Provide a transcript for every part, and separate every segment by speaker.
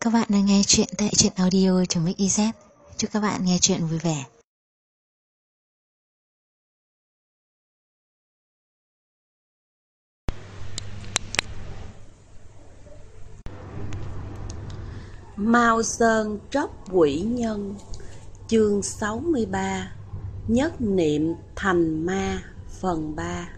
Speaker 1: Các bạn đang nghe chuyện tại truyện audio.mix.iz. Chúc các bạn nghe chuyện vui vẻ.
Speaker 2: Mao Sơn tróc quỷ nhân. Chương 63. Nhất niệm thành ma. Phần 3.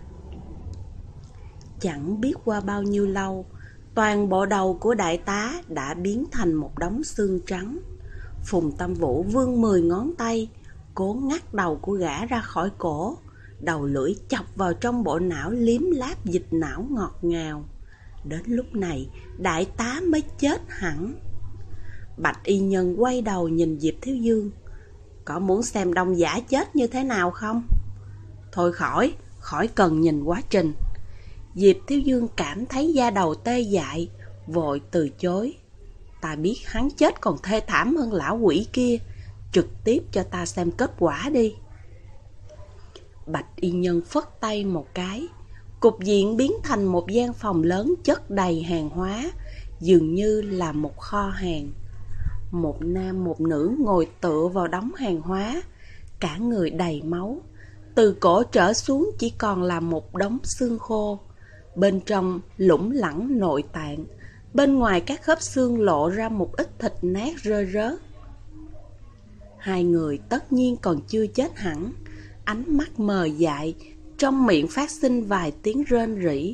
Speaker 2: Chẳng biết qua bao nhiêu lâu, toàn bộ đầu của đại tá đã biến thành một đống xương trắng. Phùng Tâm Vũ vươn 10 ngón tay, cố ngắt đầu của gã ra khỏi cổ. Đầu lưỡi chọc vào trong bộ não liếm láp dịch não ngọt ngào. Đến lúc này, đại tá mới chết hẳn. Bạch y nhân quay đầu nhìn Diệp Thiếu Dương. Có muốn xem Đông Giả chết như thế nào không? Thôi khỏi cần nhìn quá trình. Diệp Thiếu Dương cảm thấy da đầu tê dại, vội từ chối. Ta biết hắn chết còn thê thảm hơn lão quỷ kia, trực tiếp cho ta xem kết quả đi. Bạch y nhân phất tay một cái, cục diện biến thành một gian phòng lớn chất đầy hàng hóa, dường như là một kho hàng. Một nam một nữ ngồi tựa vào đống hàng hóa, cả người đầy máu, từ cổ trở xuống chỉ còn là một đống xương khô. Bên trong lủng lẳng nội tạng, bên ngoài các khớp xương lộ ra một ít thịt nát rơi rớt. Hai người tất nhiên còn chưa chết hẳn, ánh mắt mờ dại, trong miệng phát sinh vài tiếng rên rỉ.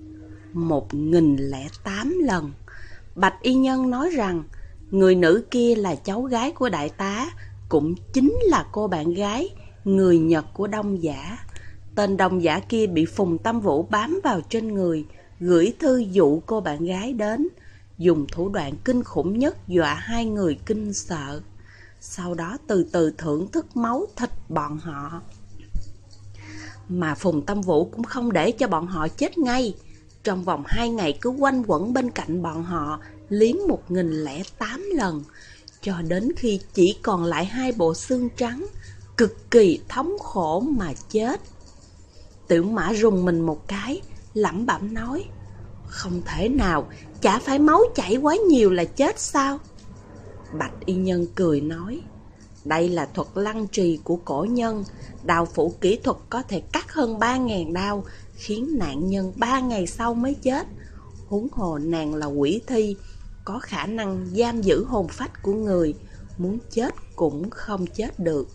Speaker 2: 1008 lần. Bạch y nhân nói rằng người nữ kia là cháu gái của đại tá, cũng chính là cô bạn gái, người Nhật của Đông Giả. Tên Đông Giả kia bị Phùng Tâm Vũ bám vào trên người, gửi thư dụ cô bạn gái đến, dùng thủ đoạn kinh khủng nhất dọa hai người kinh sợ. Sau đó từ từ thưởng thức máu thịt bọn họ. Mà Phùng Tâm Vũ cũng không để cho bọn họ chết ngay. Trong vòng 2 ngày cứ quanh quẩn bên cạnh bọn họ, liếm 1008 lần, cho đến khi chỉ còn lại 2 bộ xương trắng, cực kỳ thống khổ mà chết. Tiểu Mã rùng mình một cái, lẩm bẩm nói, không thể nào, chả phải máu chảy quá nhiều là chết sao? Bạch y nhân cười nói, đây là thuật lăng trì của cổ nhân, đao phủ kỹ thuật có thể cắt hơn 3.000 đao, khiến nạn nhân 3 ngày sau mới chết. Huống hồ nàng là quỷ thi, có khả năng giam giữ hồn phách của người, muốn chết cũng không chết được.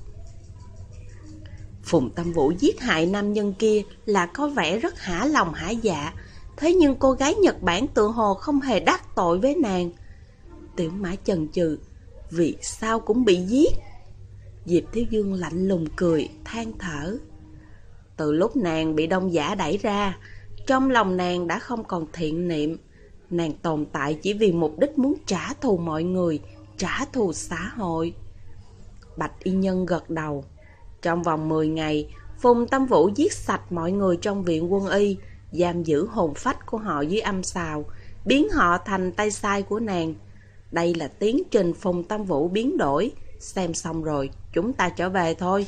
Speaker 2: Phùng Tâm Vũ giết hại nam nhân kia là có vẻ rất hả lòng hả dạ, thế nhưng cô gái Nhật Bản tự hồ không hề đắc tội với nàng. Tiểu Mã chần chừ, vì sao cũng bị giết? Diệp Thiếu Dương lạnh lùng cười, than thở. Từ lúc nàng bị Đông Giả đẩy ra, trong lòng nàng đã không còn thiện niệm. Nàng tồn tại chỉ vì mục đích muốn trả thù mọi người, trả thù xã hội. Bạch y nhân gật đầu. Trong vòng 10 ngày, Phùng Tâm Vũ giết sạch mọi người trong viện quân y, giam giữ hồn phách của họ dưới âm sào, biến họ thành tay sai của nàng. Đây là tiến trình Phùng Tâm Vũ biến đổi. Xem xong rồi, chúng ta trở về thôi.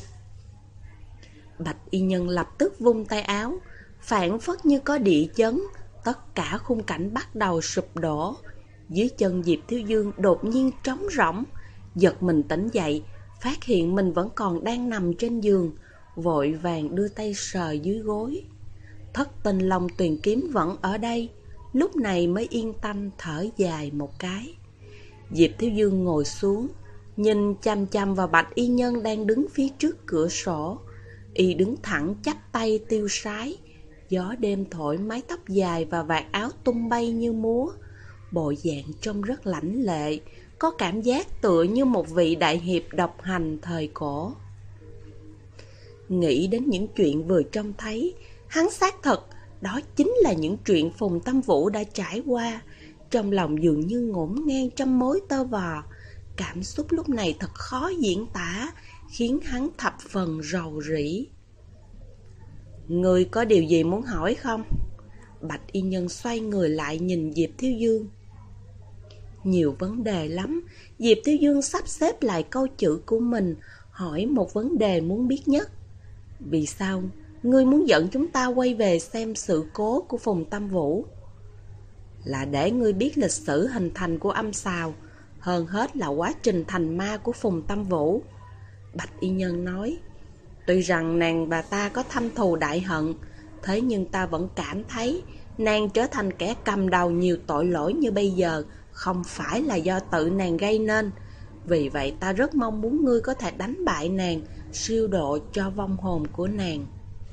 Speaker 2: Bạch y nhân lập tức vung tay áo, phảng phất như có địa chấn, tất cả khung cảnh bắt đầu sụp đổ. Dưới chân Diệp Thiếu Dương đột nhiên trống rỗng, giật mình tỉnh dậy, phát hiện mình vẫn còn đang nằm trên giường, vội vàng đưa tay sờ dưới gối. Thất tinh long tuyền kiếm vẫn ở đây, lúc này mới yên tâm thở dài một cái. Diệp Thiếu Dương ngồi xuống, nhìn chăm chăm vào Bạch y nhân đang đứng phía trước cửa sổ. Y đứng thẳng chắp tay tiêu sái, gió đêm thổi mái tóc dài và vạt áo tung bay như múa. Bộ dạng trông rất lãnh lệ, có cảm giác tựa như một vị đại hiệp độc hành thời cổ. Nghĩ đến những chuyện vừa trông thấy, hắn xác thực đó chính là những chuyện Phùng Tâm Vũ đã trải qua. Trong lòng dường như ngổn ngang trăm mối tơ vò. Cảm xúc lúc này thật khó diễn tả, khiến hắn thập phần rầu rĩ. Ngươi có điều gì muốn hỏi không? Bạch y nhân xoay người lại nhìn Diệp Thiếu Dương. Nhiều vấn đề lắm. Diệp Thiếu Dương sắp xếp lại câu chữ của mình, hỏi một vấn đề muốn biết nhất. Vì sao ngươi muốn dẫn chúng ta quay về xem sự cố của Phùng Tâm Vũ? Là để ngươi biết lịch sử hình thành của âm sào, hơn hết là quá trình thành ma của Phùng Tâm Vũ. Bạch y nhân nói, tuy rằng nàng và ta có thâm thù đại hận, thế nhưng ta vẫn cảm thấy nàng trở thành kẻ cầm đầu nhiều tội lỗi như bây giờ không phải là do tự nàng gây nên. Vì vậy ta rất mong muốn ngươi có thể đánh bại nàng, siêu độ cho vong hồn của nàng.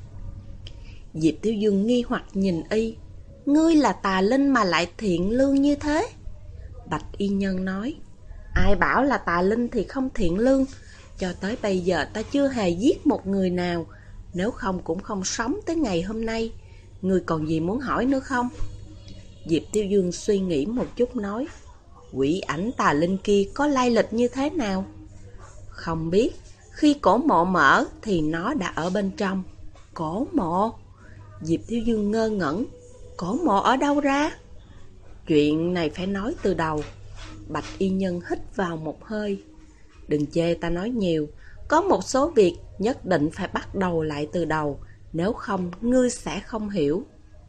Speaker 2: Diệp Thiếu Dương nghi hoặc nhìn y. Ngươi là tà linh mà lại thiện lương như thế? Bạch y nhân nói, ai bảo là tà linh thì không thiện lương. Cho tới bây giờ ta chưa hề giết một người nào, nếu không cũng không sống tới ngày hôm nay. Ngươi còn gì muốn hỏi nữa không? Diệp Tiêu Dương suy nghĩ một chút nói, quỷ ảnh tà linh kia có lai lịch như thế nào? Không biết, khi cổ mộ mở thì nó đã ở bên trong. Cổ mộ? Diệp Thiếu Dương ngơ ngẩn, cổ mộ ở đâu ra? Chuyện này phải nói từ đầu. Bạch y nhân hít vào một hơi. Đừng chê ta nói nhiều, có một số việc nhất định phải bắt đầu lại từ đầu, nếu không ngươi sẽ không hiểu.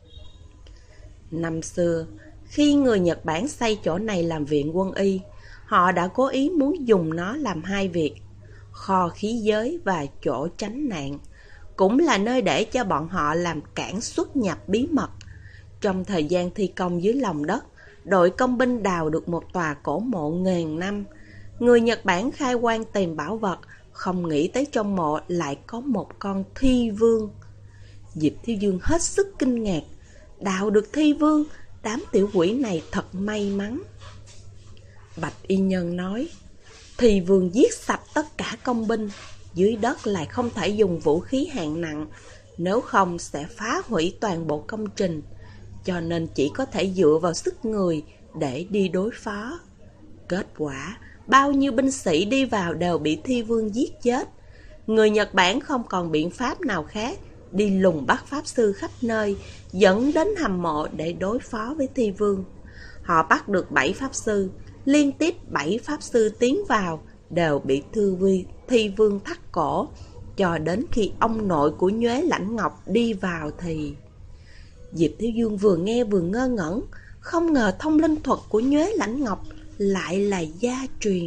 Speaker 2: Năm xưa, khi người Nhật Bản xây chỗ này làm viện quân y, họ đã cố ý muốn dùng nó làm hai việc, kho khí giới và chỗ tránh nạn, cũng là nơi để cho bọn họ làm cảng xuất nhập bí mật. Trong thời gian thi công dưới lòng đất, đội công binh đào được một tòa cổ mộ ngàn năm. Người Nhật Bản khai quang tìm bảo vật, không nghĩ tới trong mộ lại có một con thi vương. Diệp Thiếu Dương hết sức kinh ngạc. Đào được thi vương, đám tiểu quỷ này thật may mắn. Bạch y nhân nói, thi vương giết sạch tất cả công binh, dưới đất lại không thể dùng vũ khí hạng nặng, nếu không sẽ phá hủy toàn bộ công trình, cho nên chỉ có thể dựa vào sức người để đi đối phó. Kết quả, bao nhiêu binh sĩ đi vào đều bị thi vương giết chết. Người Nhật Bản không còn biện pháp nào khác, đi lùng bắt pháp sư khắp nơi, dẫn đến hầm mộ để đối phó với thi vương. Họ bắt được 7 pháp sư, liên tiếp 7 pháp sư tiến vào đều bị thi vương thắt cổ, cho đến khi ông nội của Nhuế Lãnh Ngọc đi vào thì... Diệp Thiếu Dương vừa nghe vừa ngơ ngẩn, không ngờ thông linh thuật của Nhuế Lãnh Ngọc lại là gia truyền.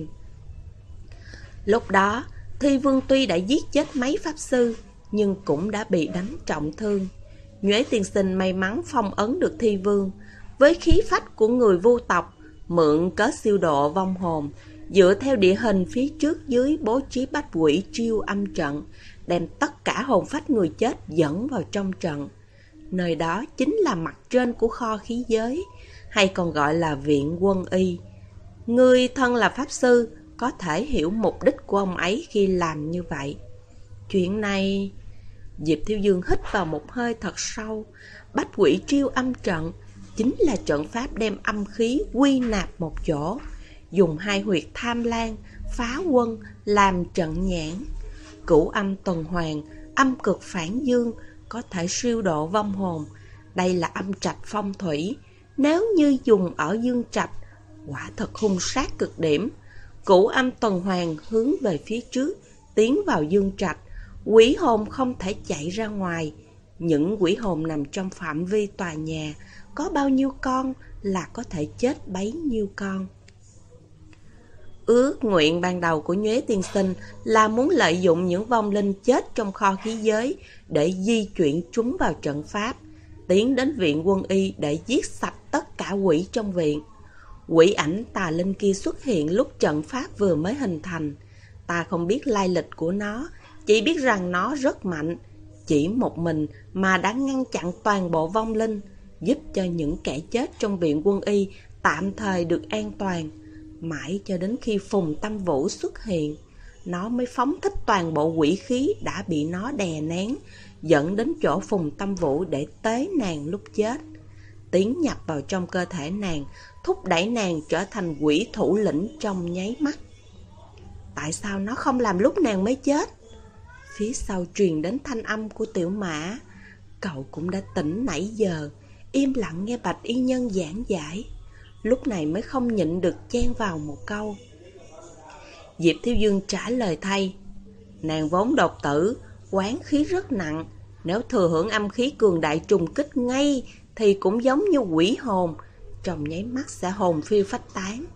Speaker 2: Lúc đó, thi vương tuy đã giết chết mấy pháp sư, nhưng cũng đã bị đánh trọng thương. Nhuế tiên sinh may mắn phong ấn được thi vương, với khí phách của người vu tộc, mượn cớ siêu độ vong hồn, dựa theo địa hình phía trước dưới bố trí bách quỷ chiêu âm trận, đem tất cả hồn phách người chết dẫn vào trong trận. Nơi đó chính là mặt trên của kho khí giới, hay còn gọi là viện quân y. Người thân là pháp sư có thể hiểu mục đích của ông ấy khi làm như vậy. Chuyện này... Diệp Thiếu Dương hít vào một hơi thật sâu. Bách quỷ triêu âm trận chính là trận pháp đem âm khí quy nạp một chỗ, dùng hai huyệt tham lan, phá quân làm trận nhãn. Cửu âm tuần hoàn, âm cực phản dương, có thể siêu độ vong hồn. Đây là âm trạch phong thủy, nếu như dùng ở dương trạch, quả thật hung sát cực điểm. Cửu âm tuần hoàn hướng về phía trước, tiến vào dương trạch, quỷ hồn không thể chạy ra ngoài. Những quỷ hồn nằm trong phạm vi tòa nhà, có bao nhiêu con là có thể chết bấy nhiêu con. Ước nguyện ban đầu của Nhuế tiên sinh là muốn lợi dụng những vong linh chết trong kho khí giới để di chuyển chúng vào trận pháp, tiến đến viện quân y để giết sạch tất cả quỷ trong viện. Quỷ ảnh tà linh kia xuất hiện lúc trận pháp vừa mới hình thành. Ta không biết lai lịch của nó, chỉ biết rằng nó rất mạnh. Chỉ một mình mà đã ngăn chặn toàn bộ vong linh, giúp cho những kẻ chết trong viện quân y tạm thời được an toàn. Mãi cho đến khi Phùng Tâm Vũ xuất hiện, nó mới phóng thích toàn bộ quỷ khí đã bị nó đè nén, dẫn đến chỗ Phùng Tâm Vũ để tế nàng lúc chết, tiến nhập vào trong cơ thể nàng, thúc đẩy nàng trở thành quỷ thủ lĩnh trong nháy mắt. Tại sao nó không làm lúc nàng mới chết? Phía sau truyền đến thanh âm của Tiểu Mã. Cậu cũng đã tỉnh nãy giờ, im lặng nghe Bạch y nhân giảng giải, lúc này mới không nhịn được chen vào một câu. Diệp Thiếu Dương trả lời thay, nàng vốn độc tử, oán khí rất nặng, nếu thừa hưởng âm khí cường đại trùng kích ngay thì cũng giống như quỷ hồn, trong nháy mắt sẽ hồn phiêu phách tán.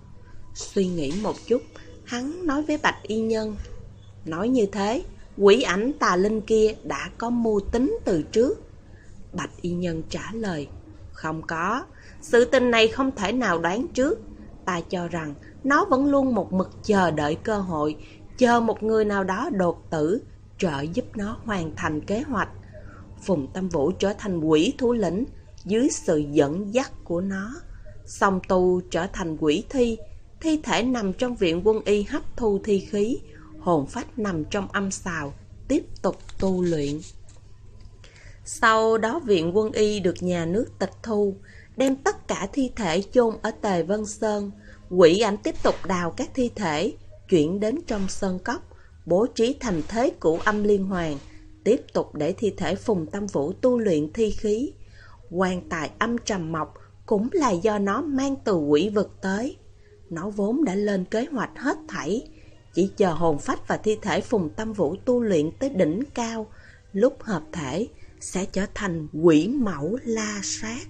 Speaker 2: Suy nghĩ một chút, hắn nói với Bạch Y Nhân. Nói như thế, quỷ ảnh tà linh kia đã có mưu tính từ trước. Bạch Y Nhân trả lời. Không có, sự tình này không thể nào đoán trước. Ta cho rằng nó vẫn luôn một mực chờ đợi cơ hội, chờ một người nào đó đột tử, trợ giúp nó hoàn thành kế hoạch. Phùng Tâm Vũ trở thành quỷ thủ lĩnh dưới sự dẫn dắt của nó. Song Tu trở thành quỷ thi, thi thể nằm trong viện quân y hấp thu thi khí, hồn phách nằm trong âm sào, tiếp tục tu luyện. Sau đó viện quân y được nhà nước tịch thu, đem tất cả thi thể chôn ở Tề Vân Sơn. Quỷ ảnh tiếp tục đào các thi thể, chuyển đến trong sơn cốc, bố trí thành thế cửu âm liên hoàn, tiếp tục để thi thể Phùng Tâm Vũ tu luyện thi khí. Quan tài âm trầm mộc cũng là do nó mang từ quỷ vực tới. Nó vốn đã lên kế hoạch hết thảy, chỉ chờ hồn phách và thi thể Phùng Tâm Vũ tu luyện tới đỉnh cao, lúc hợp thể sẽ trở thành quỷ mẫu la sát.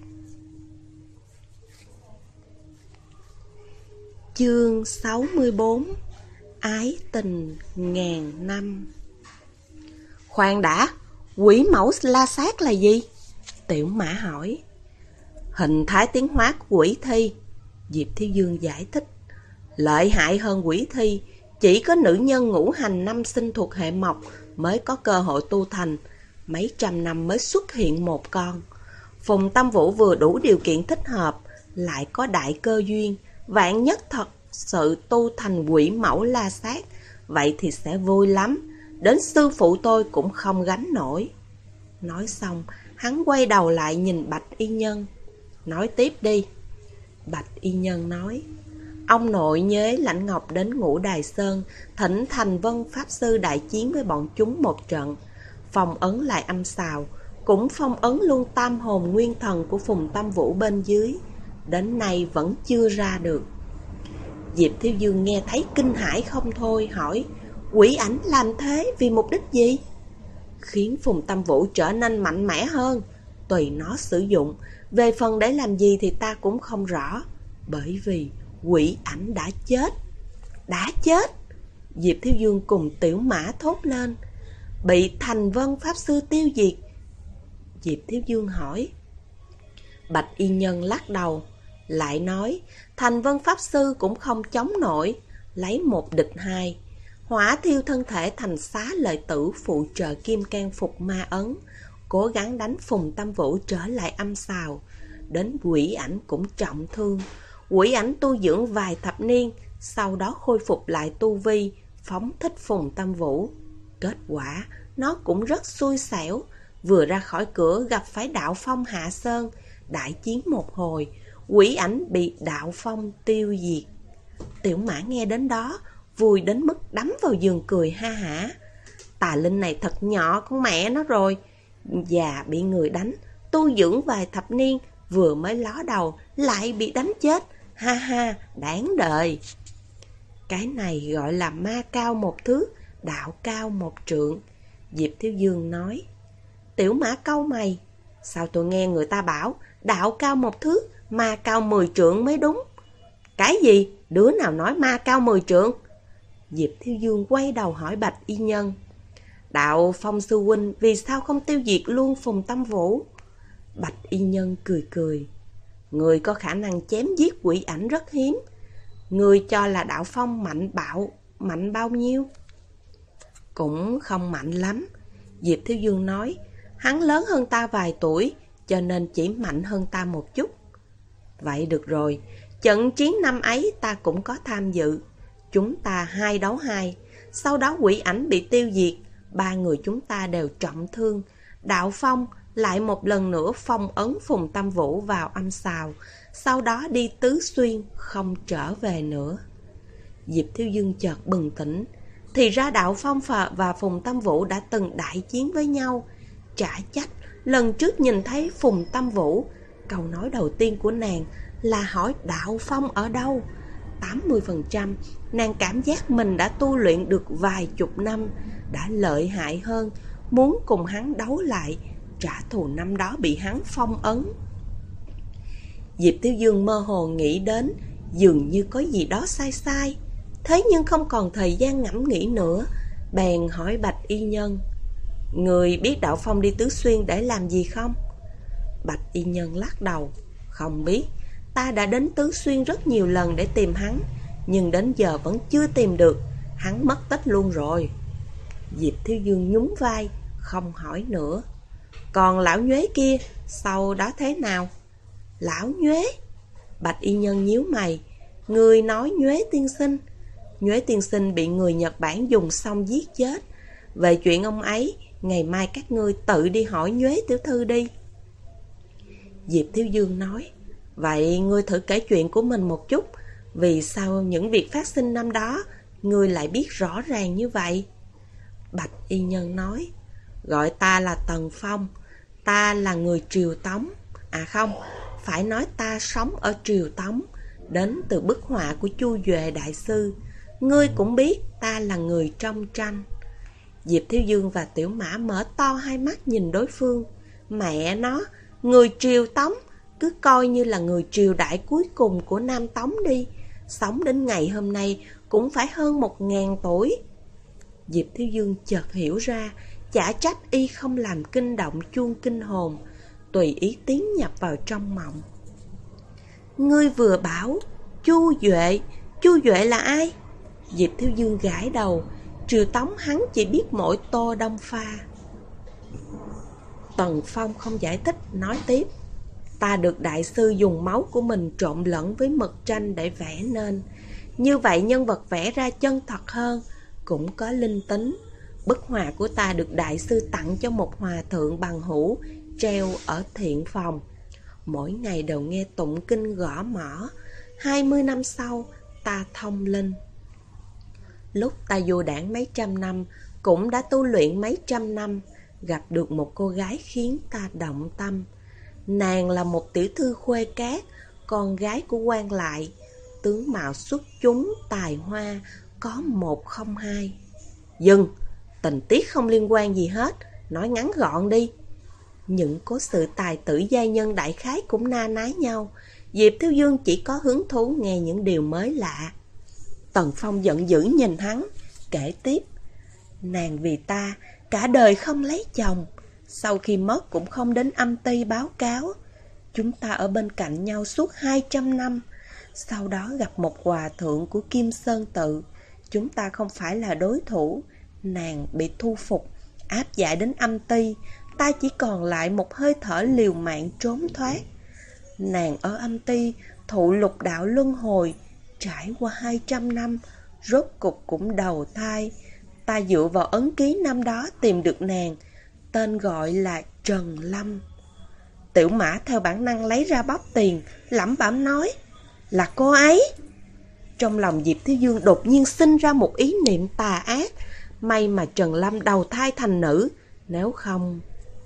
Speaker 2: Chương 64. Ái tình ngàn năm. Khoan đã, quỷ mẫu la sát là gì? Tiểu Mã hỏi. Hình thái tiến hóa của quỷ thi. Diệp Thiếu Dương giải thích. Lợi hại hơn quỷ thi, chỉ có nữ nhân ngũ hành năm sinh thuộc hệ mộc mới có cơ hội tu thành, mấy trăm năm mới xuất hiện một con. Phùng Tâm Vũ vừa đủ điều kiện thích hợp, lại có đại cơ duyên, vạn nhất thật sự tu thành quỷ mẫu la sát, vậy thì sẽ vui lắm, đến sư phụ tôi cũng không gánh nổi. Nói xong, hắn quay đầu lại nhìn Bạch Y Nhân. Nói tiếp đi. Bạch Y Nhân nói. Ông nội nhớ Lãnh Ngọc đến Ngũ Đài Sơn, thỉnh Thành Vân Pháp Sư đại chiến với bọn chúng một trận, phong ấn lại âm sào, cũng phong ấn luôn tam hồn nguyên thần của Phùng Tâm Vũ bên dưới, đến nay vẫn chưa ra được. Diệp Thiếu Dương nghe thấy kinh hãi không thôi, hỏi, quỷ ảnh làm thế vì mục đích gì? Khiến Phùng Tâm Vũ trở nên mạnh mẽ hơn, tùy nó sử dụng, về phần để làm gì thì ta cũng không rõ, bởi vì quỷ ảnh đã chết. Đã chết? Diệp Thiếu Dương cùng Tiểu Mã thốt lên. Bị Thành Vân Pháp Sư tiêu diệt. Diệp Thiếu Dương hỏi. Bạch Y Nhân lắc đầu, lại nói, Thành Vân Pháp Sư cũng không chống nổi, lấy một địch hai, hỏa thiêu thân thể thành xá lợi tử phụ trợ Kim Cang phục ma ấn, cố gắng đánh Phùng Tâm Vũ trở lại âm sào. Đến quỷ ảnh cũng trọng thương. Quỷ ảnh tu dưỡng vài thập niên, sau đó khôi phục lại tu vi, phóng thích Phùng Tâm Vũ. Kết quả, nó cũng rất xui xẻo, vừa ra khỏi cửa gặp phải Đạo Phong hạ sơn, đại chiến một hồi, quỷ ảnh bị Đạo Phong tiêu diệt. Tiểu Mã nghe đến đó, vui đến mức đắm vào giường cười ha hả. Tà linh này thật nhỏ con mẹ nó rồi, già bị người đánh, tu dưỡng vài thập niên, vừa mới ló đầu lại bị đánh chết, ha ha, đáng đời. Cái này gọi là ma cao một thước, đạo cao một trượng. Diệp Thiếu Dương nói. Tiểu Mã cau mày, sao tôi nghe người ta bảo đạo cao một thước, ma cao 10 trượng mới đúng. Cái gì? Đứa nào nói ma cao 10 trượng? Diệp Thiếu Dương quay đầu hỏi Bạch Y Nhân. Đạo Phong sư huynh vì sao không tiêu diệt luôn Phùng Tâm Vũ? Bạch Y Nhân cười cười. Người có khả năng chém giết quỷ ảnh rất hiếm. Người cho là Đạo Phong mạnh bao nhiêu? Cũng không mạnh lắm. Diệp Thiếu Dương nói. Hắn lớn hơn ta vài tuổi, cho nên chỉ mạnh hơn ta một chút. Vậy được rồi, trận chiến năm ấy ta cũng có tham dự. Chúng ta 2 đấu 2. Sau đó quỷ ảnh bị tiêu diệt, 3 người chúng ta đều trọng thương. Đạo Phong lại một lần nữa phong ấn Phùng Tâm Vũ vào âm sào, sau đó đi tứ xuyên, không trở về nữa. Diệp Thiếu Dương chợt bừng tỉnh. Thì ra Đạo Phong và Phùng Tâm Vũ đã từng đại chiến với nhau. Chả trách lần trước nhìn thấy Phùng Tâm Vũ, câu nói đầu tiên của nàng là hỏi Đạo Phong ở đâu. 80% nàng cảm giác mình đã tu luyện được vài chục năm, đã lợi hại hơn, muốn cùng hắn đấu lại, trả thù năm đó bị hắn phong ấn. Diệp Thiếu Dương mơ hồ nghĩ đến dường như có gì đó sai sai. Thế nhưng không còn thời gian ngẫm nghĩ nữa, bèn hỏi Bạch y nhân: người biết Đạo Phong đi Tứ Xuyên để làm gì không? Bạch y nhân lắc đầu: không biết, ta đã đến Tứ Xuyên rất nhiều lần để tìm hắn, nhưng đến giờ vẫn chưa tìm được, hắn mất tích luôn rồi. Diệp Thiếu Dương nhún vai, không hỏi nữa. Còn lão nhuế kia, sau đó thế nào? Lão nhuế? Bạch y nhân nhíu mày. Người nói Nhuế tiên sinh? Nhuế tiên sinh bị người Nhật Bản dùng xong giết chết. Về chuyện ông ấy, ngày mai các ngươi tự đi hỏi Nhuế tiểu thư đi. Diệp Thiếu Dương nói: vậy ngươi thử kể chuyện của mình một chút. Vì sao những việc phát sinh năm đó ngươi lại biết rõ ràng như vậy? Bạch y nhân nói: gọi ta là Tần Phong, ta là người Triều Tống. À không, phải nói ta sống ở Triều Tống, đến từ bức họa của Chu Duệ đại sư. Ngươi cũng biết ta là người trong tranh. Diệp Thiếu Dương và Tiểu Mã mở to hai mắt nhìn đối phương. Mẹ nó, người Triều Tống, cứ coi như là người triều đại cuối cùng của Nam Tống đi, sống đến ngày hôm nay cũng phải hơn 1000 tuổi. Diệp Thiếu Dương chợt hiểu ra, chả trách y không làm kinh động chuông kinh hồn, tùy ý tiến nhập vào trong mộng. Ngươi vừa bảo Chu Duệ là ai? Diệp Thiếu Dương gãi đầu. Triều Tống hắn chỉ biết mỗi Tô Đông Pha. Tần Phong không giải thích, nói tiếp: ta được đại sư dùng máu của mình trộn lẫn với mực tranh để vẽ nên. Như vậy nhân vật vẽ ra chân thật hơn, cũng có linh tính. Bức họa của ta được đại sư tặng cho một hòa thượng bằng hữu, treo ở thiện phòng. Mỗi ngày đều nghe tụng kinh gõ mõ. 20 năm sau, ta thông linh. Lúc ta vô đảng mấy trăm năm, cũng đã tu luyện mấy trăm năm, gặp được một cô gái khiến ta động tâm. Nàng là một tiểu thư Khuê Cát, con gái của quan lại, tướng mạo xuất chúng, tài hoa, có 1 không 2. Dừng, tình tiết không liên quan gì hết, nói ngắn gọn đi. Những cố sự tài tử giai nhân đại khái cũng na ná nhau. Diệp Thiếu Dương chỉ có hứng thú nghe những điều mới lạ. Tần Phong giận dữ nhìn hắn, kể tiếp: nàng vì ta cả đời không lấy chồng, sau khi mất cũng không đến âm ty báo cáo. Chúng ta ở bên cạnh nhau suốt 200 năm. Sau đó gặp một hòa thượng của Kim Sơn Tự. Chúng ta không phải là đối thủ. Nàng bị thu phục, áp giải đến âm ty. Ta chỉ còn lại một hơi thở liều mạng trốn thoát. Nàng ở âm ty thụ lục đạo luân hồi, trải qua 200 năm, rốt cục cũng đầu thai. Ta dựa vào ấn ký năm đó tìm được nàng, tên gọi là Trần Lâm. Tiểu Mã theo bản năng lấy ra bóp tiền, lẩm bẩm nói: là cô ấy. Trong lòng Diệp Thiếu Dương đột nhiên sinh ra một ý niệm tà ác. May mà Trần Lâm đầu thai thành nữ, nếu không...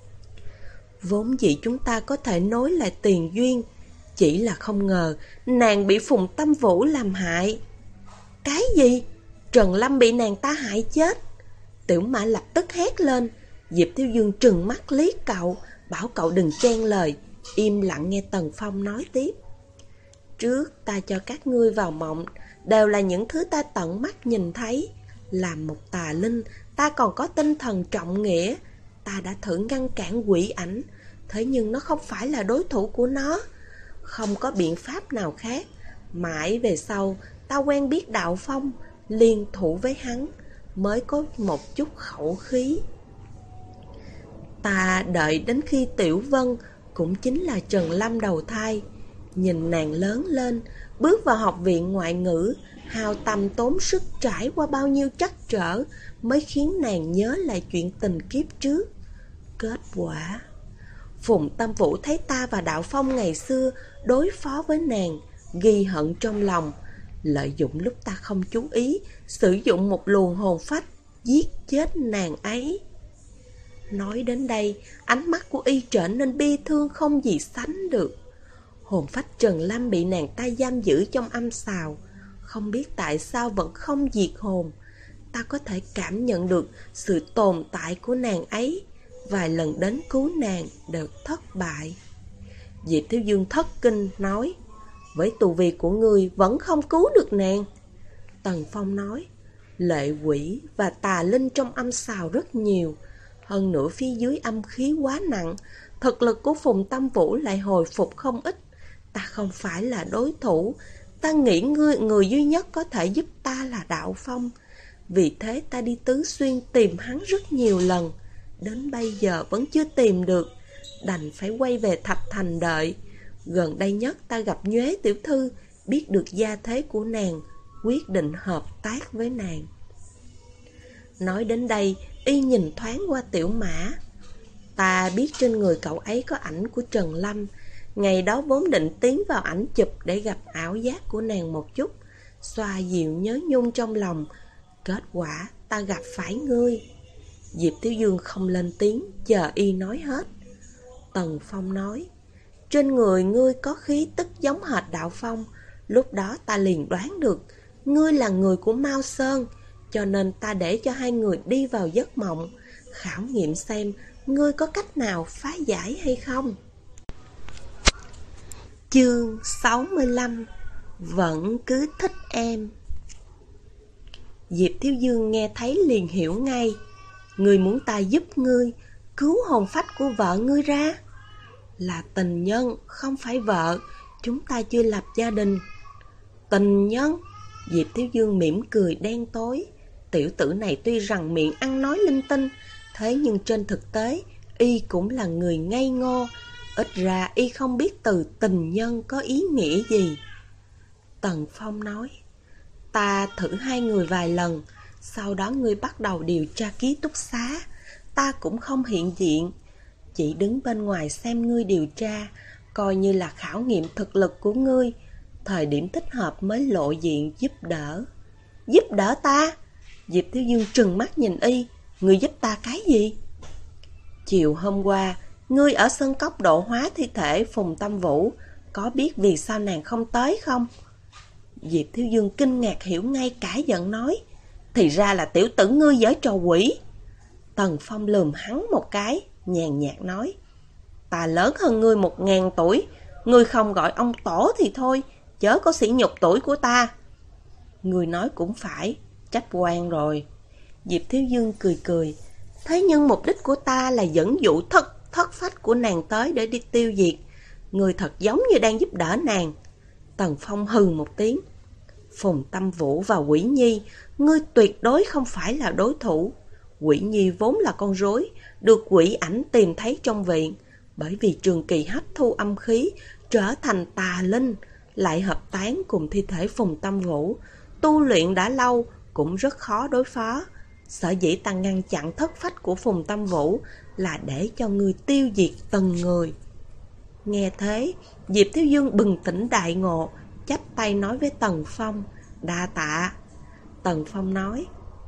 Speaker 2: Vốn dĩ chúng ta có thể nối lại tiền duyên, chỉ là không ngờ nàng bị Phùng Tâm Vũ làm hại. Cái gì? Trần Lâm bị nàng ta hại chết? Tiểu Mã lập tức hét lên. Diệp Thiếu Dương trừng mắt liếc cậu, bảo cậu đừng chen lời, im lặng nghe Tần Phong nói tiếp. Trước ta cho các ngươi vào mộng đều là những thứ ta tận mắt nhìn thấy. Làm một tà linh, ta còn có tinh thần trọng nghĩa. Ta đã thử ngăn cản quỷ ảnh, thế nhưng nó không phải là đối thủ của nó. Không có biện pháp nào khác. Mãi về sau, ta quen biết Đạo Phong, liên thủ với hắn, mới có một chút khẩu khí. Ta đợi đến khi Tiểu Vân, cũng chính là Trần Lâm đầu thai, nhìn nàng lớn lên, bước vào học viện ngoại ngữ, hao tâm tốn sức trải qua bao nhiêu trắc trở, mới khiến nàng nhớ lại chuyện tình kiếp trước. Kết quả, Phùng Tâm Vũ thấy ta và Đạo Phong ngày xưa đối phó với nàng, ghi hận trong lòng, lợi dụng lúc ta không chú ý, sử dụng một luồng hồn phách giết chết nàng ấy. Nói đến đây, ánh mắt của y trở nên bi thương không gì sánh được. Hồn phách Trần Lâm bị nàng ta giam giữ trong âm sào, không biết tại sao vẫn không diệt hồn. Ta có thể cảm nhận được sự tồn tại của nàng ấy. Vài lần đến cứu nàng đều thất bại. Diệp Thiếu Dương thất kinh nói: với tu vi của ngươi vẫn không cứu được nàng. Tần Phong nói, lệ quỷ và tà linh trong âm sào rất nhiều. Hơn nữa phía dưới âm khí quá nặng, thực lực của Phùng Tâm Vũ lại hồi phục không ít. Ta không phải là đối thủ. Ta nghĩ người duy nhất có thể giúp ta là Đạo Phong. Vì thế ta đi Tứ Xuyên tìm hắn rất nhiều lần. Đến bây giờ vẫn chưa tìm được, đành phải quay về Thạch Thành đợi. Gần đây nhất ta gặp Nhuế tiểu thư, biết được gia thế của nàng, quyết định hợp tác với nàng. Nói đến đây, y nhìn thoáng qua Tiểu Mã. Ta biết trên người cậu ấy có ảnh của Trần Lâm. Ngày đó vốn định tiến vào ảnh chụp để gặp ảo giác của nàng một chút, xoa dịu nhớ nhung trong lòng. Kết quả ta gặp phải ngươi. Diệp Thiếu Dương không lên tiếng, chờ y nói hết. Tần Phong nói, trên người ngươi có khí tức giống hệt Đạo Phong. Lúc đó ta liền đoán được ngươi là người của Mao Sơn, cho nên ta để cho hai người đi vào giấc mộng, khảo nghiệm xem ngươi có cách nào phá giải hay không. Chương 65. Vẫn cứ thích em. Diệp Thiếu Dương nghe thấy liền hiểu ngay. Ngươi muốn ta giúp ngươi cứu hồn phách của vợ ngươi ra? Là tình nhân, không phải vợ. Chúng ta chưa lập gia đình. Tình nhân? Diệp Thiếu Dương mỉm cười đen tối. Tiểu tử này tuy rằng miệng ăn nói linh tinh, thế nhưng trên thực tế y cũng là người ngây ngô. Ít ra y không biết từ tình nhân có ý nghĩa gì. Tần Phong nói, ta thử hai người vài lần, sau đó ngươi bắt đầu điều tra ký túc xá. Ta cũng không hiện diện, chỉ đứng bên ngoài xem ngươi điều tra, coi như là khảo nghiệm thực lực của ngươi. Thời điểm thích hợp mới lộ diện giúp đỡ. Giúp đỡ ta? Diệp Thiếu Dương trừng mắt nhìn y. Ngươi giúp ta cái gì? Chiều hôm qua ngươi ở sân cốc độ hóa thi thể Phùng Tâm Vũ, có biết vì sao nàng không tới không? Diệp Thiếu Dương kinh ngạc hiểu ngay, cãi giận nói, thì ra là tiểu tử ngươi giở trò quỷ. Tần Phong lườm hắn một cái, nhàn nhạt nói, ta lớn hơn ngươi 1000 tuổi, ngươi không gọi ông tổ thì thôi, chớ có sỉ nhục tuổi của ta. Ngươi nói cũng phải, trách quan rồi. Diệp Thiếu Dương cười cười, thế nhưng mục đích của ta là dẫn dụ thất phách của nàng tới để đi tiêu diệt. Ngươi thật giống như đang giúp đỡ nàng. Tần Phong hừ một tiếng, Phùng Tâm Vũ và Quỷ Nhi, ngươi tuyệt đối không phải là đối thủ. Quỷ Nhi vốn là con rối, được quỷ ảnh tìm thấy trong viện, bởi vì Trường Kỳ hấp thu âm khí, trở thành tà linh, lại hợp tán cùng thi thể Phùng Tâm Vũ, tu luyện đã lâu cũng rất khó đối phó. Sở dĩ ta ngăn chặn thất phách của Phùng Tâm Vũ là để cho ngươi tiêu diệt từng người. Nghe thế, Diệp Thiếu Dương bừng tỉnh đại ngộ, chắp tay nói với Tần Phong, đa tạ. Tần Phong nói,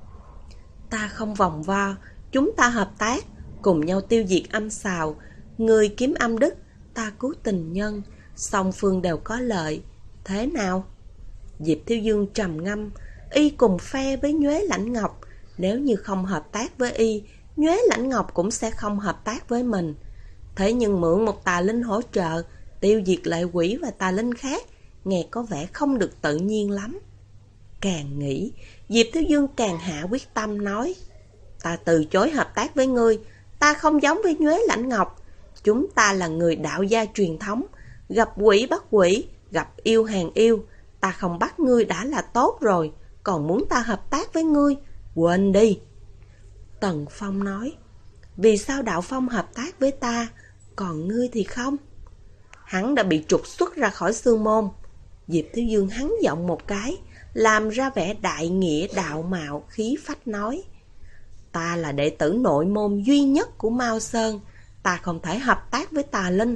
Speaker 2: ta không vòng vo, chúng ta hợp tác, cùng nhau tiêu diệt âm sào. Người kiếm âm đức, ta cứu tình nhân, song phương đều có lợi. Thế nào? Diệp Thiếu Dương trầm ngâm, y cùng phe với Nhuế Lãnh Ngọc. Nếu như không hợp tác với y, Nhuế Lãnh Ngọc cũng sẽ không hợp tác với mình. Thế nhưng mượn một tà linh hỗ trợ, tiêu diệt lệ quỷ và tà linh khác, nghe có vẻ không được tự nhiên lắm. Càng nghĩ, Diệp Thiếu Dương càng hạ quyết tâm nói, ta từ chối hợp tác với ngươi. Ta không giống với Nhuế Lãnh Ngọc. Chúng ta là người đạo gia truyền thống, gặp quỷ bắt quỷ, gặp yêu hàng yêu. Ta không bắt ngươi đã là tốt rồi, còn muốn ta hợp tác với ngươi, quên đi. Tần Phong nói, vì sao Đạo Phong hợp tác với ta, còn ngươi thì không? Hắn đã bị trục xuất ra khỏi sư môn. Diệp Thiếu Dương hắn giọng một cái, làm ra vẻ đại nghĩa đạo mạo, khí phách nói, ta là đệ tử nội môn duy nhất của Mao Sơn, ta không thể hợp tác với tà linh.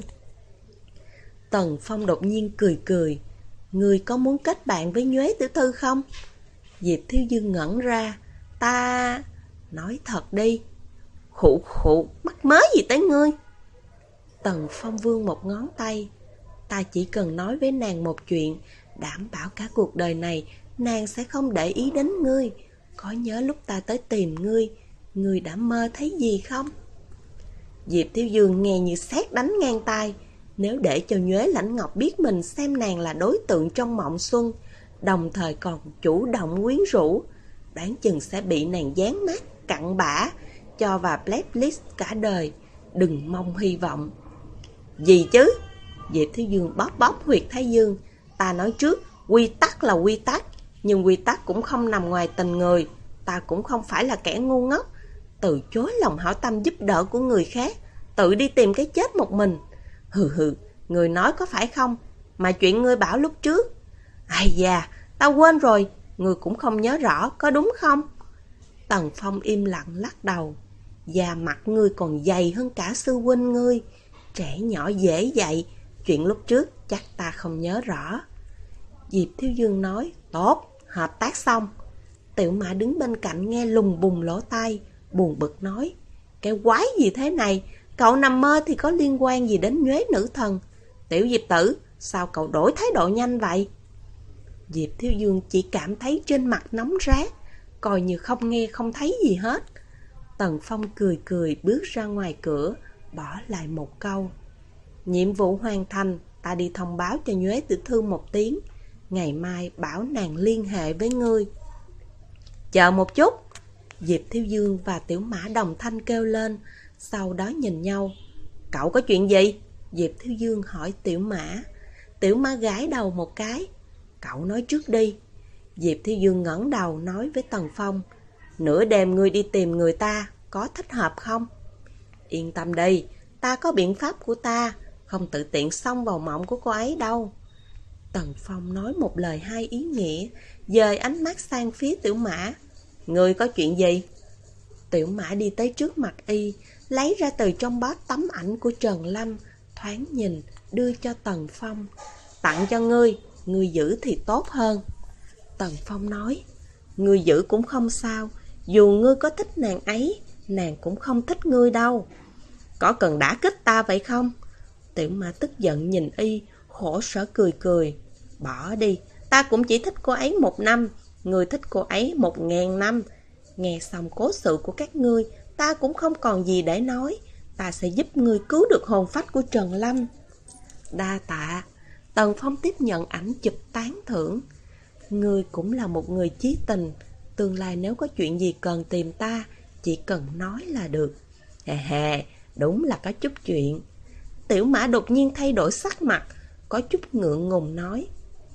Speaker 2: Tần Phong đột nhiên cười cười, ngươi có muốn kết bạn với Nhuế tiểu thư không? Diệp Thiếu Dương ngẩn ra, ta... nói thật đi. Khụ khụ, mắc mớ gì tới ngươi? Tần Phong vươn một ngón tay, ta chỉ cần nói với nàng một chuyện, đảm bảo cả cuộc đời này nàng sẽ không để ý đến ngươi. Có nhớ lúc ta tới tìm ngươi, ngươi đã mơ thấy gì không? Diệp Thiếu Dương nghe như sét đánh ngang tai, Nếu để cho Nhuế Lãnh Ngọc biết mình xem nàng là đối tượng trong mộng xuân, đồng thời còn chủ động quyến rũ, đoán chừng sẽ bị nàng dán mắt, cặn bã, cho vào blacklist cả đời. Đừng mong hy vọng. Gì chứ? Diệp Thiếu Dương bóp bóp huyệt thái dương. Ta nói trước, quy tắc là quy tắc, nhưng quy tắc cũng không nằm ngoài tình người. Ta cũng không phải là kẻ ngu ngốc, từ chối lòng hảo tâm giúp đỡ của người khác, tự đi tìm cái chết một mình. Hừ hừ, người nói có phải không? Mà chuyện ngươi bảo lúc trước. Ai da, ta quên rồi, ngươi cũng không nhớ rõ, có đúng không? Tần Phong im lặng lắc đầu. Da mặt ngươi còn dày hơn cả sư huynh ngươi. Trẻ nhỏ dễ dạy, chuyện lúc trước chắc ta không nhớ rõ. Diệp Thiếu Dương nói, tốt, hợp tác xong. Tiểu Mã đứng bên cạnh nghe lùng bùng lỗ tai, buồn bực nói, cái quái gì thế này, cậu nằm mơ thì có liên quan gì đến Nhuế nữ thần? Tiểu Diệp tử, sao cậu đổi thái độ nhanh vậy? Diệp Thiếu Dương chỉ cảm thấy trên mặt nóng rát, coi như không nghe không thấy gì hết. Tần Phong cười cười bước ra ngoài cửa, bỏ lại một câu, nhiệm vụ hoàn thành, ta đi thông báo cho Nhuế tiểu thư một tiếng, ngày mai bảo nàng liên hệ với ngươi. Chờ một chút. Diệp Thiếu Dương và Tiểu Mã đồng thanh kêu lên, sau đó nhìn nhau. Cậu có chuyện gì? Diệp Thiếu Dương hỏi Tiểu Mã. Tiểu Mã gãi đầu một cái. Cậu nói trước đi. Diệp Thiếu Dương ngẩng đầu nói với Tần Phong, nửa đêm ngươi đi tìm người ta, có thích hợp không? Yên tâm đi, ta có biện pháp của ta, không tự tiện xông vào mộng của cô ấy đâu. Tần Phong nói một lời hai ý nghĩa, dời ánh mắt sang phía Tiểu Mã. Ngươi có chuyện gì? Tiểu Mã đi tới trước mặt y, lấy ra từ trong bóp tấm ảnh của Trần Lâm, thoáng nhìn, đưa cho Tần Phong. Tặng cho ngươi, ngươi giữ thì tốt hơn. Tần Phong nói, ngươi giữ cũng không sao, dù ngươi có thích nàng ấy, nàng cũng không thích ngươi đâu. Có cần đả kích ta vậy không? Tiểu Mã tức giận nhìn y, khổ sở cười cười. Bỏ đi, ta cũng chỉ thích cô ấy 1 năm, ngươi thích cô ấy 1000 năm. Nghe xong cố sự của các ngươi, ta cũng không còn gì để nói. Ta sẽ giúp ngươi cứu được hồn phách của Trần Lâm. Đa tạ. Tần Phong tiếp nhận ảnh chụp tán thưởng. Ngươi cũng là một người chí tình, tương lai nếu có chuyện gì cần tìm ta, chỉ cần nói là được. Hè hè, đúng là có chút chuyện. Tiểu Mã đột nhiên thay đổi sắc mặt, có chút ngượng ngùng nói.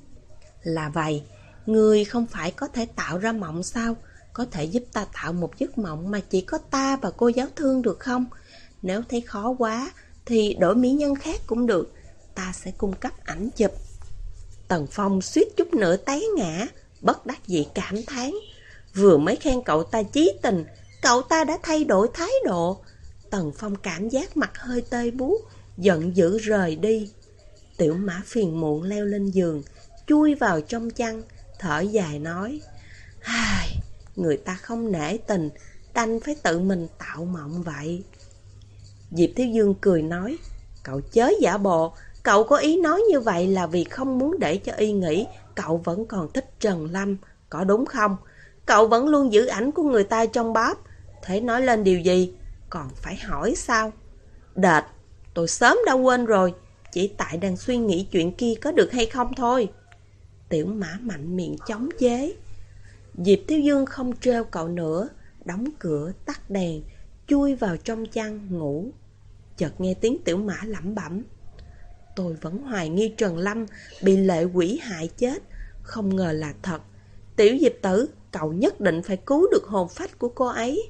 Speaker 2: Là vậy, ngươi không phải có thể tạo ra mộng sao? Có thể giúp ta tạo một giấc mộng mà chỉ có ta và cô giáo thương được không? Nếu thấy khó quá, thì đổi mỹ nhân khác cũng được. Ta sẽ cung cấp ảnh chụp. Tần Phong suýt chút nữa té ngã, bất đắc dĩ cảm thán. Vừa mới khen cậu ta chí tình, cậu ta đã thay đổi thái độ. Tần Phong cảm giác mặt hơi tê buốt, giận dữ rời đi. Tiểu Mã phiền muộn leo lên giường, chui vào trong chăn, thở dài nói, ai, người ta không nể tình, đành phải tự mình tạo mộng vậy. Diệp Thiếu Dương cười nói, cậu chớ giả bộ, cậu có ý nói như vậy là vì không muốn để cho y nghĩ cậu vẫn còn thích Trần Lâm, có đúng không? Cậu vẫn luôn giữ ảnh của người ta trong bóp, thế nói lên điều gì, còn phải hỏi sao? Đệt, tôi sớm đã quên rồi, chỉ tại đang suy nghĩ chuyện kia có được hay không thôi. Tiểu Mã mạnh miệng chống chế. Diệp Thiếu Dương không trêu cậu nữa, đóng cửa, tắt đèn, chui vào trong chăn ngủ. Chợt nghe tiếng Tiểu Mã lẩm bẩm, tôi vẫn hoài nghi Trần Lâm bị lệ quỷ hại chết, không ngờ là thật. Tiểu Diệp tử, cậu nhất định phải cứu được hồn phách của cô ấy.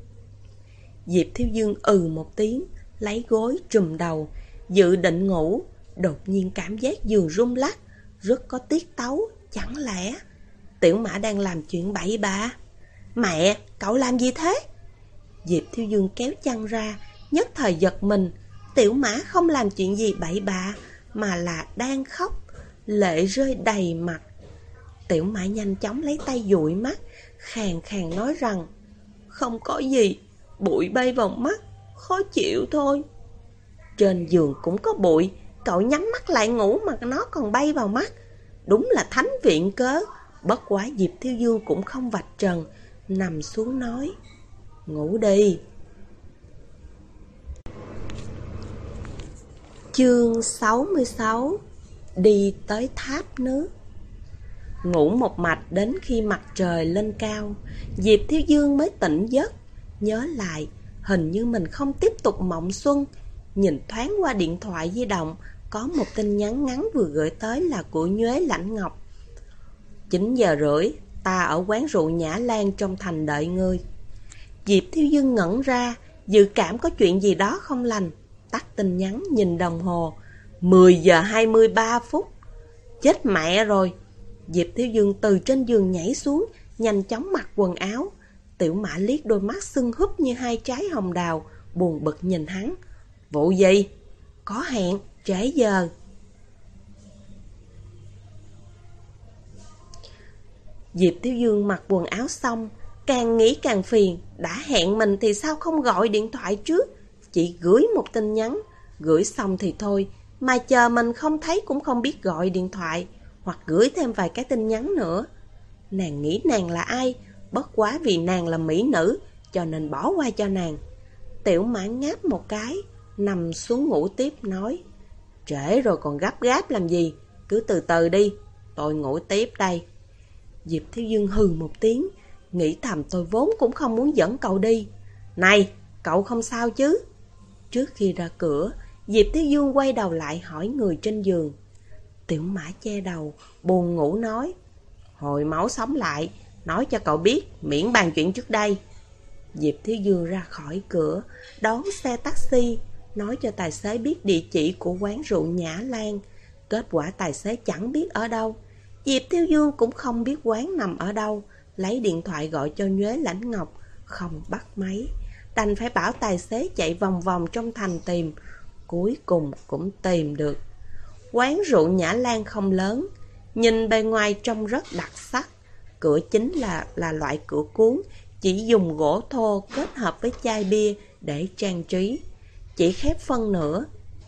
Speaker 2: Diệp Thiếu Dương một tiếng, lấy gối trùm đầu, dự định ngủ, đột nhiên cảm giác giường rung lắc, rất có tiết tấu, chẳng lẽ Tiểu Mã đang làm chuyện bậy bạ? Mẹ, cậu làm gì thế? Diệp Thiếu Dương kéo chăn ra, nhất thời giật mình. Tiểu Mã không làm chuyện gì bậy bạ, mà là đang khóc, lệ rơi đầy mặt. Tiểu Mã nhanh chóng lấy tay dụi mắt, khàn khàn nói rằng, không có gì, bụi bay vào mắt, khó chịu thôi. Trên giường cũng có bụi, cậu nhắm mắt lại ngủ mà nó còn bay vào mắt. Đúng là thánh viện cớ. Bất quá Diệp Thiếu Dương cũng không vạch trần, nằm xuống nói, ngủ đi. Chương 66. Đi tới tháp nước. Ngủ một mạch đến khi mặt trời lên cao, Diệp Thiếu Dương mới tỉnh giấc. Nhớ lại, hình như mình không tiếp tục mộng xuân. Nhìn thoáng qua điện thoại di động, có một tin nhắn ngắn vừa gửi tới là của Nhuế Lãnh Ngọc. 9 giờ rưỡi, ta ở quán rượu Nhã Lan trong thành đợi ngươi. Diệp Thiếu Dương ngẩn ra, dự cảm có chuyện gì đó không lành. Tắt tin nhắn, nhìn đồng hồ, 10 giờ 23 phút. Chết mẹ rồi. Diệp Thiếu Dương từ trên giường nhảy xuống, nhanh chóng mặc quần áo. Tiểu Mã liếc đôi mắt sưng húp như hai trái hồng đào, buồn bực nhìn hắn. Vụ gì? Có hẹn, trễ giờ. Diệp Thiếu Dương mặc quần áo xong, càng nghĩ càng phiền. Đã hẹn mình thì sao không gọi điện thoại trước? Chỉ gửi một tin nhắn, gửi xong thì thôi, mà chờ mình không thấy cũng không biết gọi điện thoại, hoặc gửi thêm vài cái tin nhắn nữa. Nàng nghĩ nàng là ai? Bất quá vì nàng là mỹ nữ, cho nên bỏ qua cho nàng. Tiểu Mã ngáp một cái, nằm xuống ngủ tiếp, nói: Trễ rồi còn gấp gáp làm gì? Cứ từ từ đi, tôi ngủ tiếp đây. Diệp Thiếu Dương hừ một tiếng, nghĩ thầm tôi vốn cũng không muốn dẫn cậu đi. Này, cậu không sao chứ? Trước khi ra cửa, Diệp Thiếu Dương quay đầu lại hỏi người trên giường. Tiểu Mã che đầu, buồn ngủ nói: Hồi máu sống lại, nói cho cậu biết, miễn bàn chuyện trước đây. Diệp Thiếu Dương ra khỏi cửa, đón xe taxi, nói cho tài xế biết địa chỉ của quán rượu Nhã Lan. Kết quả tài xế chẳng biết ở đâu. Diệp Thiếu Dương cũng không biết quán nằm ở đâu, lấy điện thoại gọi cho Nhuế Lãnh Ngọc, không bắt máy. Đành phải bảo tài xế chạy vòng vòng trong thành tìm. Cuối cùng cũng tìm được. Quán rượu Nhã Lan không lớn, nhìn bề ngoài trông rất đặc sắc. Cửa chính là loại cửa cuốn, chỉ dùng gỗ thô kết hợp với chai bia để trang trí, chỉ khép phân nửa.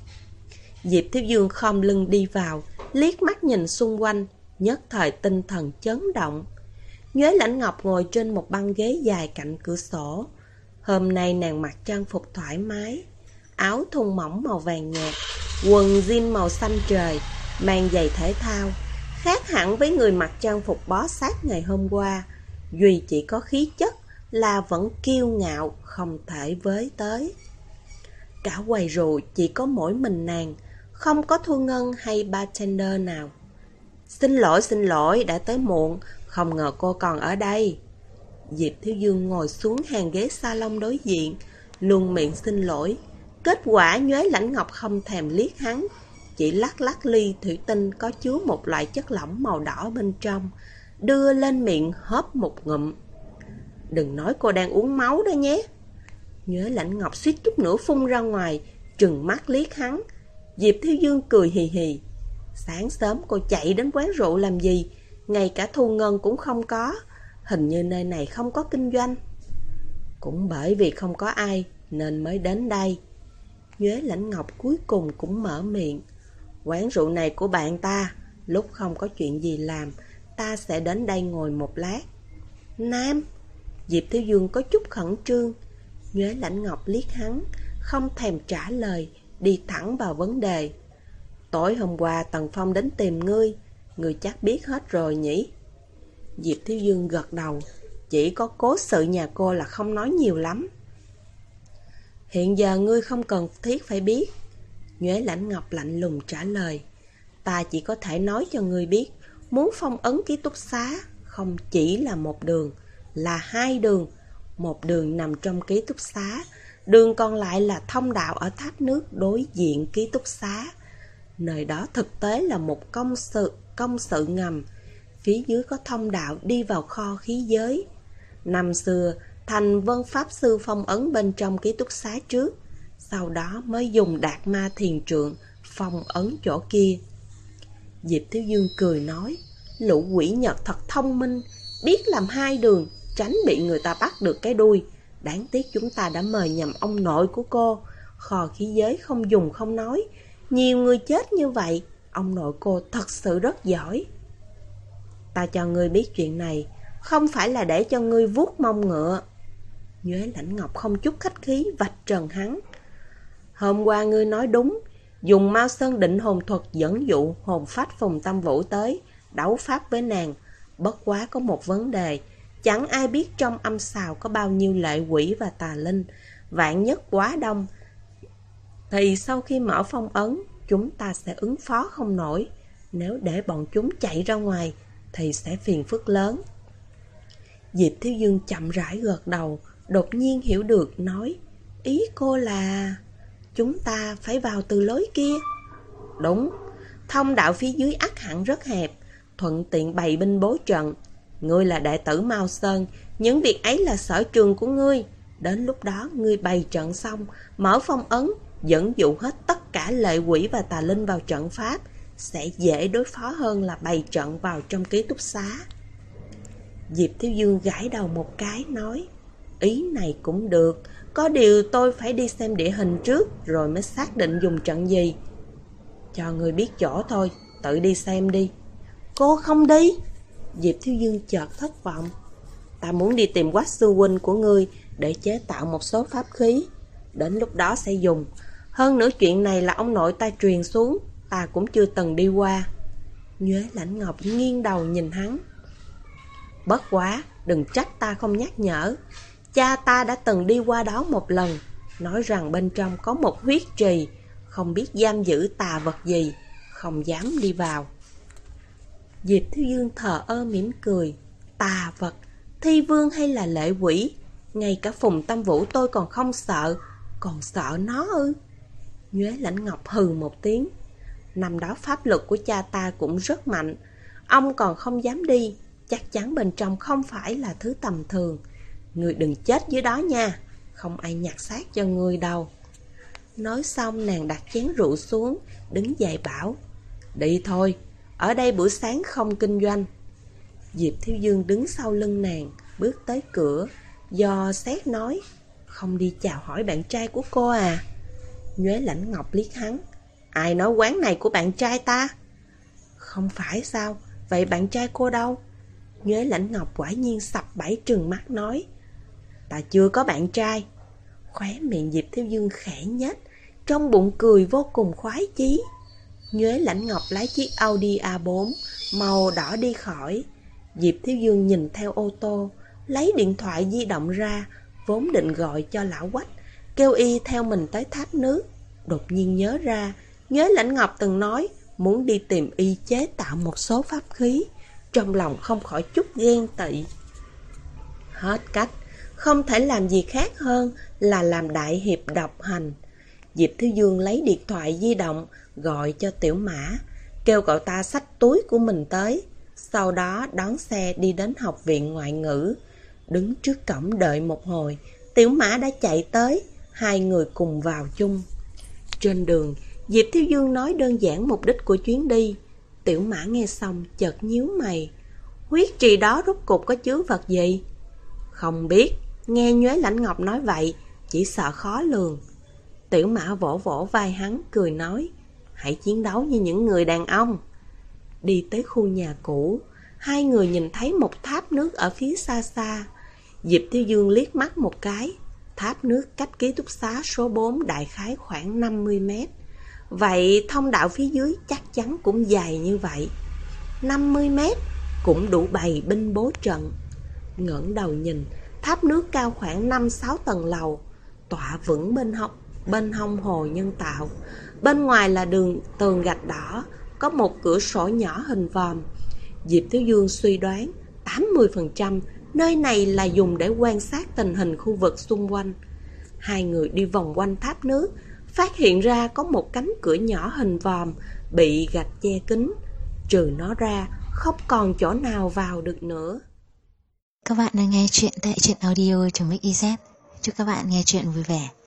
Speaker 2: Diệp Thiếu Dương khom lưng đi vào, liếc mắt nhìn xung quanh, nhất thời tinh thần chấn động. Nhuế Lãnh Ngọc ngồi trên một băng ghế dài cạnh cửa sổ. Hôm nay nàng mặc trang phục thoải mái, áo thun mỏng màu vàng nhạt, quần jean màu xanh trời, mang giày thể thao. Khác hẳn với người mặc trang phục bó sát ngày hôm qua, duy chỉ có khí chất là vẫn kiêu ngạo, không thể với tới. Cả quầy rượu chỉ có mỗi mình nàng, không có Thu Ngân hay bartender nào. Xin lỗi, đã tới muộn, không ngờ cô còn ở đây. Diệp Thiếu Dương ngồi xuống hàng ghế salon đối diện, luôn miệng xin lỗi. Kết quả Nhuế Lãnh Ngọc không thèm liếc hắn, chỉ lắc lắc ly thủy tinh có chứa một loại chất lỏng màu đỏ bên trong, đưa lên miệng hớp một ngụm. Đừng nói cô đang uống máu đó nhé. Nhuế Lãnh Ngọc suýt chút nữa phun ra ngoài, trừng mắt liếc hắn. Diệp Thiếu Dương cười hì hì. Sáng sớm cô chạy đến quán rượu làm gì? Ngay cả Thu Ngân cũng không có. Hình như nơi này không có kinh doanh. Cũng bởi vì không có ai nên mới đến đây. Nhuế Lãnh Ngọc cuối cùng cũng mở miệng. Quán rượu này của bạn ta, lúc không có chuyện gì làm, ta sẽ đến đây ngồi một lát. Nam. Diệp Thiếu Dương có chút khẩn trương. Nhuế Lãnh Ngọc liếc hắn, không thèm trả lời, đi thẳng vào vấn đề. Tối hôm qua Tần Phong đến tìm ngươi, ngươi chắc biết hết rồi nhỉ? Diệp Thiếu Dương gật đầu, chỉ có cố sự nhà cô là không nói nhiều lắm. Hiện giờ ngươi không cần thiết phải biết. Nhuế Lãnh Ngọc lạnh lùng trả lời. Ta chỉ có thể nói cho ngươi biết, muốn phong ấn ký túc xá không chỉ là một đường, là hai đường. Một đường nằm trong ký túc xá, đường còn lại là thông đạo ở tháp nước đối diện ký túc xá. Nơi đó thực tế là một công sự ngầm. Phía dưới có thông đạo đi vào kho khí giới. Năm xưa, Thành Vân Pháp Sư phong ấn bên trong ký túc xá trước, sau đó mới dùng Đạt Ma Thiền Trượng phong ấn chỗ kia. Diệp Thiếu Dương cười nói, lũ quỷ Nhật thật thông minh, biết làm hai đường, tránh bị người ta bắt được cái đuôi. Đáng tiếc chúng ta đã mời nhầm ông nội của cô. Kho khí giới không dùng không nói, nhiều người chết như vậy, ông nội cô thật sự rất giỏi. Ta cho ngươi biết chuyện này, không phải là để cho ngươi vuốt mông ngựa. Nhuế Lãnh Ngọc không chút khách khí vạch trần hắn. Hôm qua ngươi nói đúng, dùng Mao Sơn định hồn thuật dẫn dụ hồn phách Phùng Tâm Vũ tới, đấu pháp với nàng. Bất quá có một vấn đề, chẳng ai biết trong âm sào có bao nhiêu lệ quỷ và tà linh. Vạn nhất quá đông, thì sau khi mở phong ấn, chúng ta sẽ ứng phó không nổi. Nếu để bọn chúng chạy ra ngoài, thì sẽ phiền phức lớn. Diệp Thiếu Dương chậm rãi gật đầu, đột nhiên hiểu được, nói: ý cô là chúng ta phải vào từ lối kia. Đúng, thông đạo phía dưới ắt hẳn rất hẹp, thuận tiện bày binh bố trận. Ngươi là đệ tử Mao Sơn, những việc ấy là sở trường của ngươi. Đến lúc đó ngươi bày trận xong, mở phong ấn, dẫn dụ hết tất cả lệ quỷ và tà linh vào trận pháp, sẽ dễ đối phó hơn là bày trận vào trong ký túc xá. Diệp Thiếu Dương gãi đầu một cái, nói: ý này cũng được, có điều tôi phải đi xem địa hình trước rồi mới xác định dùng trận gì. Cho người biết chỗ thôi, tự đi xem đi. Cô không đi? Diệp Thiếu Dương chợt thất vọng. Ta muốn đi tìm quách sư huynh của ngươi để chế tạo một số pháp khí, đến lúc đó sẽ dùng. Hơn nữa chuyện này là ông nội ta truyền xuống, ta cũng chưa từng đi qua. Nhuế Lãnh Ngọc nghiêng đầu nhìn hắn. Bất quá, đừng trách ta không nhắc nhở. Cha ta đã từng đi qua đó một lần, nói rằng bên trong có một huyết trì, không biết giam giữ tà vật gì, không dám đi vào. Diệp Thiếu Dương thờ ơ mỉm cười. Tà vật, thi vương hay là lệ quỷ? Ngay cả Phùng Tâm Vũ tôi còn không sợ, còn sợ nó ư? Nhuế Lãnh Ngọc hừ một tiếng. Năm đó pháp lực của cha ta cũng rất mạnh, ông còn không dám đi, chắc chắn bên trong không phải là thứ tầm thường. Người đừng chết dưới đó nha, không ai nhặt xác cho người đâu. Nói xong nàng đặt chén rượu xuống, đứng dậy bảo: đi thôi, ở đây buổi sáng không kinh doanh. Diệp Thiếu Dương đứng sau lưng nàng, bước tới cửa, dò xét nói: không đi chào hỏi bạn trai của cô à? Nhuế Lãnh Ngọc liếc hắn: ai nói quán này của bạn trai ta? Không phải sao, vậy bạn trai cô đâu? Nhuế Lãnh Ngọc quả nhiên sập bẫy trừng mắt nói: ta chưa có bạn trai. Khóe miệng Diệp Thiếu Dương khẽ nhếch, trong bụng cười vô cùng khoái chí. Nhuế Lãnh Ngọc lái chiếc Audi A4 màu đỏ đi khỏi. Diệp Thiếu Dương nhìn theo ô tô, lấy điện thoại di động ra, vốn định gọi cho lão Quách, kêu y theo mình tới thác nước. Đột nhiên nhớ ra, Nhuế Lãnh Ngọc từng nói muốn đi tìm y chế tạo một số pháp khí, trong lòng không khỏi chút ghen tị. Hết cách, không thể làm gì khác hơn là làm đại hiệp độc hành. Diệp Thiếu Dương lấy điện thoại di động gọi cho Tiểu Mã, kêu cậu ta xách túi của mình tới, sau đó đón xe đi đến học viện ngoại ngữ. Đứng trước cổng đợi một hồi, Tiểu Mã đã chạy tới, hai người cùng vào chung. Trên đường, Diệp Thiếu Dương nói đơn giản mục đích của chuyến đi. Tiểu Mã nghe xong chợt nhíu mày. Huyết trì đó rốt cục có chứa vật gì? Không biết, nghe Nhuế Lãnh Ngọc nói vậy, chỉ sợ khó lường. Tiểu Mã vỗ vỗ vai hắn, cười nói: hãy chiến đấu như những người đàn ông. Đi tới khu nhà cũ, hai người nhìn thấy một tháp nước ở phía xa xa. Diệp Thiếu Dương liếc mắt một cái, tháp nước cách ký túc xá số 4 đại khái khoảng 50 mét. Vậy thông đạo phía dưới chắc chắn cũng dài như vậy. 50 mét cũng đủ bày binh bố trận. Ngẩng đầu nhìn, tháp nước cao khoảng 5-6 tầng lầu, tọa vững bên hông hồ nhân tạo. Bên ngoài là tường gạch đỏ, có một cửa sổ nhỏ hình vòm. Diệp Thiếu Dương suy đoán 80% nơi này là dùng để quan sát tình hình khu vực xung quanh. Hai người đi vòng quanh tháp nước, phát hiện ra có một cánh cửa nhỏ hình vòm bị gạch che kín. Trừ nó ra, không còn chỗ nào vào được nữa.
Speaker 1: Các bạn đang nghe chuyện tại truyện audio.mix.iz. Chúc các bạn nghe chuyện vui vẻ.